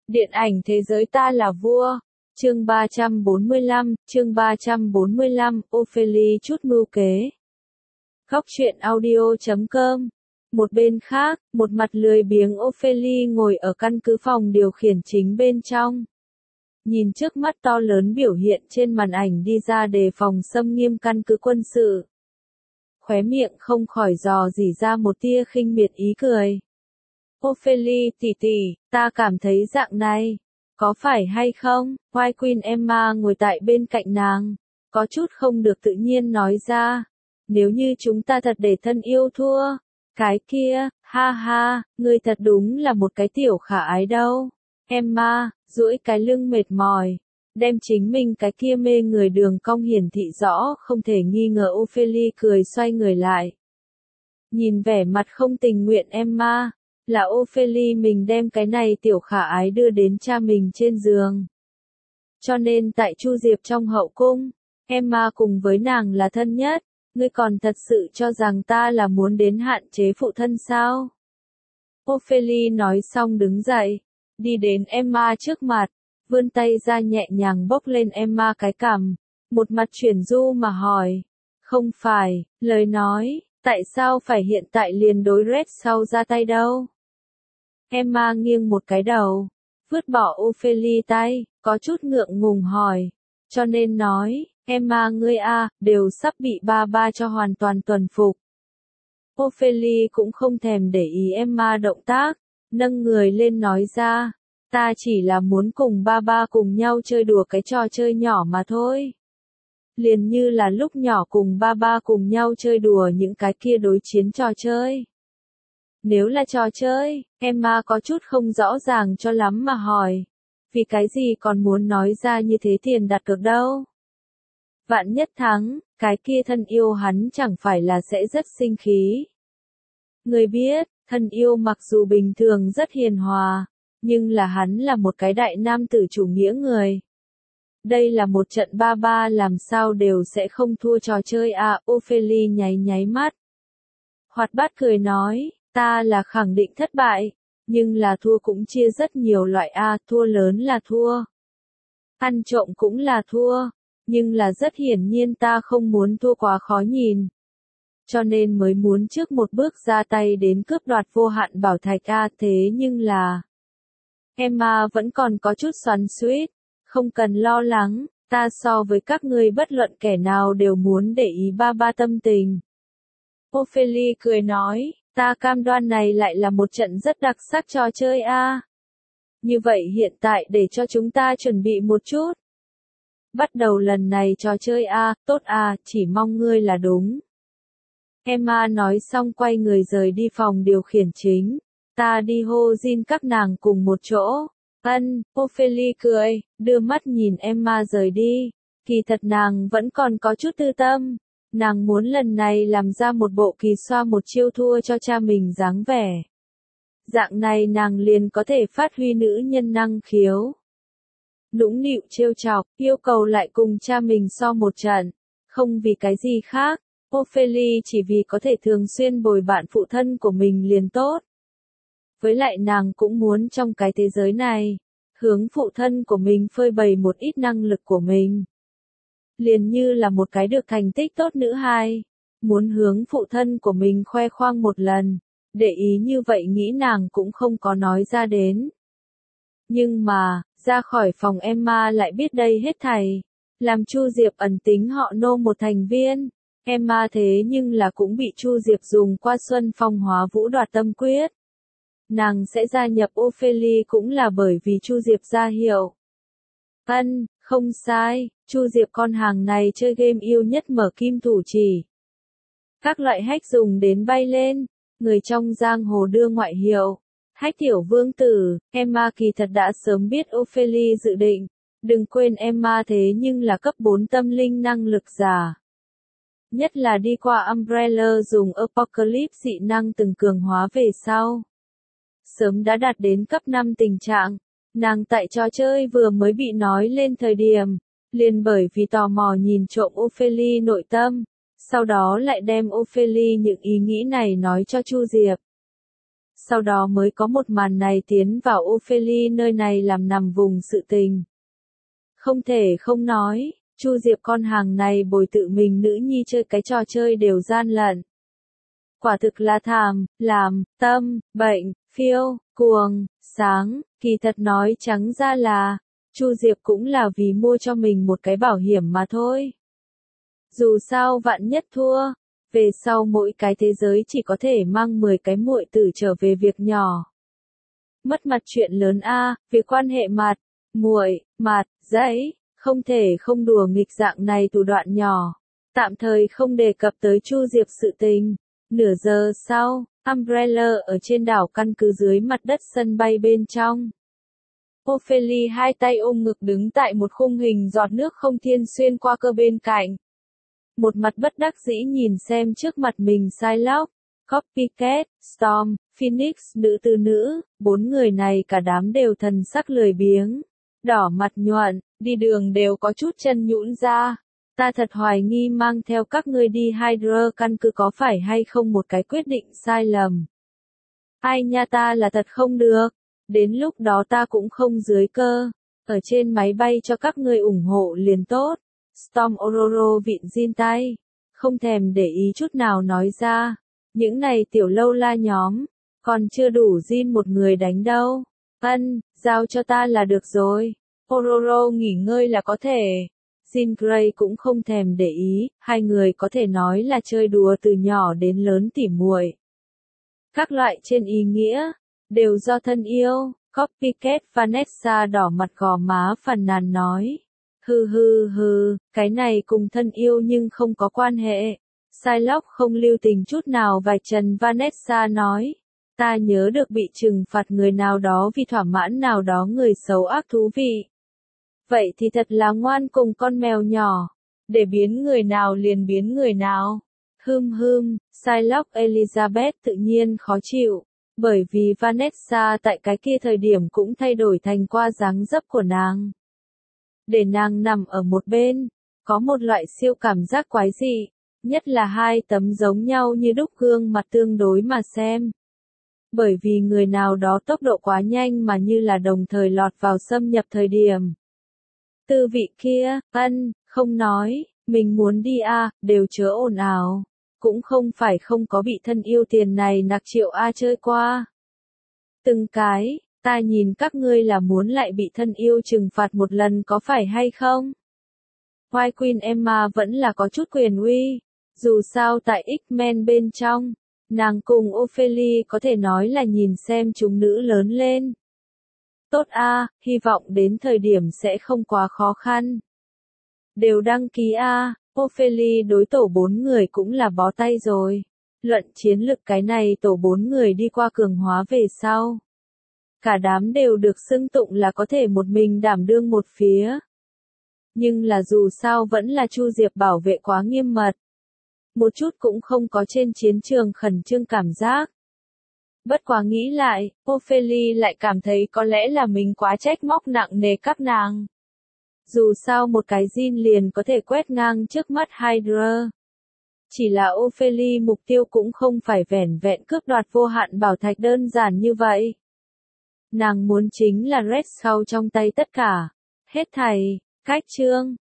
Điện ảnh thế giới ta là vua. Chương 345, Ophelia chút mưu kế. Góc truyện audio.com. Một bên khác, một mặt lười biếng Ophelia ngồi ở căn cứ phòng điều khiển chính bên trong. Nhìn trước mắt to lớn biểu hiện trên màn ảnh đi ra đề phòng xâm nghiêm căn cứ quân sự. Khóe miệng không khỏi dò dỉ ra một tia khinh miệt ý cười. Ophelia tỷ tỷ, ta cảm thấy dạng này, có phải hay không? White Queen Emma ngồi tại bên cạnh nàng, có chút không được tự nhiên nói ra. Nếu như chúng ta thật để thân yêu thua, cái kia, ha ha, ngươi thật đúng là một cái tiểu khả ái đâu. Emma, duỗi cái lưng mệt mỏi, đem chính mình cái kia mê người đường cong hiển thị rõ không thể nghi ngờ. Ophelia cười xoay người lại. Nhìn vẻ mặt không tình nguyện Emma, là Ophelia mình đem cái này tiểu khả ái đưa đến cha mình trên giường. Cho nên tại Chu Diệp trong hậu cung, Emma cùng với nàng là thân nhất, ngươi còn thật sự cho rằng ta là muốn đến hạn chế phụ thân sao? Ophelia nói xong đứng dậy, đi đến Emma trước mặt, vươn tay ra nhẹ nhàng bốc lên Emma cái cằm, một mặt chuyển du mà hỏi. Không phải, lời nói, tại sao phải hiện tại liền đối Red sau ra tay đâu? Emma nghiêng một cái đầu, vứt bỏ Ophelia tay, có chút ngượng ngùng hỏi. Cho nên nói, Emma ngươi đều sắp bị ba cho hoàn toàn tuần phục. Ophelia cũng không thèm để ý Emma động tác, nâng người lên nói ra. Ta chỉ là muốn cùng ba cùng nhau chơi đùa cái trò chơi nhỏ mà thôi. Liền như là lúc nhỏ cùng ba cùng nhau chơi đùa những cái kia đối chiến trò chơi. Nếu là trò chơi, Emma có chút không rõ ràng cho lắm mà hỏi. Vì cái gì còn muốn nói ra như thế tiền đặt cược đâu? Vạn nhất thắng, cái kia thân yêu hắn chẳng phải là sẽ rất sinh khí. Người biết, thân yêu mặc dù bình thường rất hiền hòa, nhưng là hắn là một cái đại nam tử chủ nghĩa người. Đây là một trận ba làm sao đều sẽ không thua trò chơi Ophelia nháy mắt. Hoạt bát cười nói, ta là khẳng định thất bại, nhưng là thua cũng chia rất nhiều loại thua lớn là thua. Ăn trộm cũng là thua, nhưng là rất hiển nhiên ta không muốn thua quá khó nhìn. Cho nên mới muốn trước một bước ra tay đến cướp đoạt vô hạn bảo thạch thế nhưng là... Emma vẫn còn có chút xoắn xuýt, không cần lo lắng, ta so với các ngươi bất luận kẻ nào đều muốn để ý ba tâm tình. Ophelia cười nói, ta cam đoan này lại là một trận rất đặc sắc trò chơi Như vậy hiện tại để cho chúng ta chuẩn bị một chút. Bắt đầu lần này trò chơi tốt chỉ mong ngươi là đúng. Emma nói xong quay người rời đi phòng điều khiển chính. Ta đi hô Jin các nàng cùng một chỗ. Ophelia cười, đưa mắt nhìn Emma rời đi. Kỳ thật nàng vẫn còn có chút tư tâm. Nàng muốn lần này làm ra một bộ kỳ xoa một chiêu thua cho cha mình dáng vẻ. Dạng này nàng liền có thể phát huy nữ nhân năng khiếu. Nũng nịu trêu chọc, yêu cầu lại cùng cha mình so một trận. Không vì cái gì khác, Ophelia chỉ vì có thể thường xuyên bồi bạn phụ thân của mình liền tốt. Với lại nàng cũng muốn trong cái thế giới này, hướng phụ thân của mình phơi bày một ít năng lực của mình. Liền như là một cái được thành tích tốt nữ hài, muốn hướng phụ thân của mình khoe khoang một lần, để ý như vậy nghĩ nàng cũng không có nói ra đến. Nhưng mà, ra khỏi phòng Emma lại biết đây hết thảy, làm Chu Diệp ẩn tính họ nô một thành viên. Emma thế nhưng là cũng bị Chu Diệp dùng qua Xuân Phong Hóa Vũ đoạt tâm quyết. Nàng sẽ gia nhập Ophelia cũng là bởi vì Chu Diệp ra hiệu. Không sai, Chu Diệp con hàng này chơi game yêu nhất mở kim thủ chỉ. Các loại hack dùng đến bay lên, người trong giang hồ đưa ngoại hiệu. Hack tiểu vương tử, Emma kỳ thật đã sớm biết Ophelia dự định. Đừng quên Emma thế nhưng là cấp 4 tâm linh năng lực giả. Nhất là đi qua Umbrella dùng Apocalypse dị năng từng cường hóa về sau. Sớm đã đạt đến cấp 5 tình trạng. Nàng tại trò chơi vừa mới bị nói lên thời điểm, liền bởi vì tò mò nhìn trộm Ophelia nội tâm, sau đó lại đem Ophelia những ý nghĩ này nói cho Chu Diệp. Sau đó mới có một màn này tiến vào Ophelia nơi này làm nằm vùng sự tình. Không thể không nói, Chu Diệp con hàng này bồi tự mình nữ nhi chơi cái trò chơi đều gian lận. Quả thực là thảm, làm, tâm, bệnh, phiêu, cuồng, sáng, kỳ thật nói trắng ra là, Chu Diệp cũng là vì mua cho mình một cái bảo hiểm mà thôi. Dù sao vạn nhất thua, về sau mỗi cái thế giới chỉ có thể mang 10 cái muội tử trở về việc nhỏ. Mất mặt chuyện lớn a, việc quan hệ mặt, muội, mặt, dãy, không thể không đùa nghịch dạng này thủ đoạn nhỏ. Tạm thời không đề cập tới Chu Diệp sự tình. Nửa giờ sau, Umbrella ở trên đảo căn cứ dưới mặt đất sân bay bên trong. Ophelia hai tay ôm ngực đứng tại một khung hình giọt nước không thiên xuyên qua cơ bên cạnh. Một mặt bất đắc dĩ nhìn xem trước mặt mình Psylocke, Copycat, Storm, Phoenix, nữ tư nữ, 4 người này cả đám đều thần sắc lười biếng, đỏ mặt nhuận, đi đường đều có chút chân nhũn ra. Ta thật hoài nghi mang theo các ngươi đi Hydra căn cứ có phải hay không một cái quyết định sai lầm. Ai nha, ta là thật không được, đến lúc đó ta cũng không dưới cơ, ở trên máy bay cho các ngươi ủng hộ liền tốt. Storm Ororo vịn zin tay, không thèm để ý chút nào nói ra, những này tiểu lâu la nhóm, còn chưa đủ zin một người đánh đâu. Giao cho ta là được rồi, Ororo nghỉ ngơi là có thể. Jean Grey cũng không thèm để ý, hai người có thể nói là chơi đùa từ nhỏ đến lớn tỉ muội. Các loại trên ý nghĩa, đều do thân yêu, Copycat Vanessa đỏ mặt gò má phàn nàn nói. Hừ, cái này cùng thân yêu nhưng không có quan hệ. Psylocke không lưu tình chút nào vạch trần Vanessa nói. Ta nhớ được bị trừng phạt người nào đó vì thỏa mãn nào đó người xấu ác thú vị. Vậy thì thật là ngoan cùng con mèo nhỏ, để biến người nào liền biến người nào. Psylocke Elizabeth tự nhiên khó chịu, bởi vì Vanessa tại cái kia thời điểm cũng thay đổi thành qua dáng dấp của nàng. Để nàng nằm ở một bên, có một loại siêu cảm giác quái dị, nhất là hai tấm giống nhau như đúc gương mặt tương đối mà xem. Bởi vì người nào đó tốc độ quá nhanh mà như là đồng thời lọt vào xâm nhập thời điểm. Tư vị kia, không nói, mình muốn đi đều chớ ồn ào. Cũng không phải không có bị thân yêu tiền này nặc triệu chơi qua. Từng cái, ta nhìn các ngươi là muốn lại bị thân yêu trừng phạt một lần có phải hay không? White Queen Emma vẫn là có chút quyền uy. Dù sao tại X-Men bên trong, nàng cùng Ophelia có thể nói là nhìn xem chúng nữ lớn lên. Tốt hy vọng đến thời điểm sẽ không quá khó khăn. Đều đăng ký Ophelia đối tổ 4 người cũng là bó tay rồi. Luận chiến lực cái này tổ 4 người đi qua cường hóa về sau. Cả đám đều được xưng tụng là có thể một mình đảm đương một phía. Nhưng là dù sao vẫn là Chu Diệp bảo vệ quá nghiêm mật. Một chút cũng không có trên chiến trường khẩn trương cảm giác. Bất quá nghĩ lại, Ophelia lại cảm thấy có lẽ là mình quá trách móc nặng nề các nàng. Dù sao một cái Jean liền có thể quét ngang trước mắt Hydra. Chỉ là Ophelia mục tiêu cũng không phải vẻn vẹn cướp đoạt vô hạn bảo thạch đơn giản như vậy. Nàng muốn chính là Red Skull trong tay tất cả. Hết thảy, cách chương.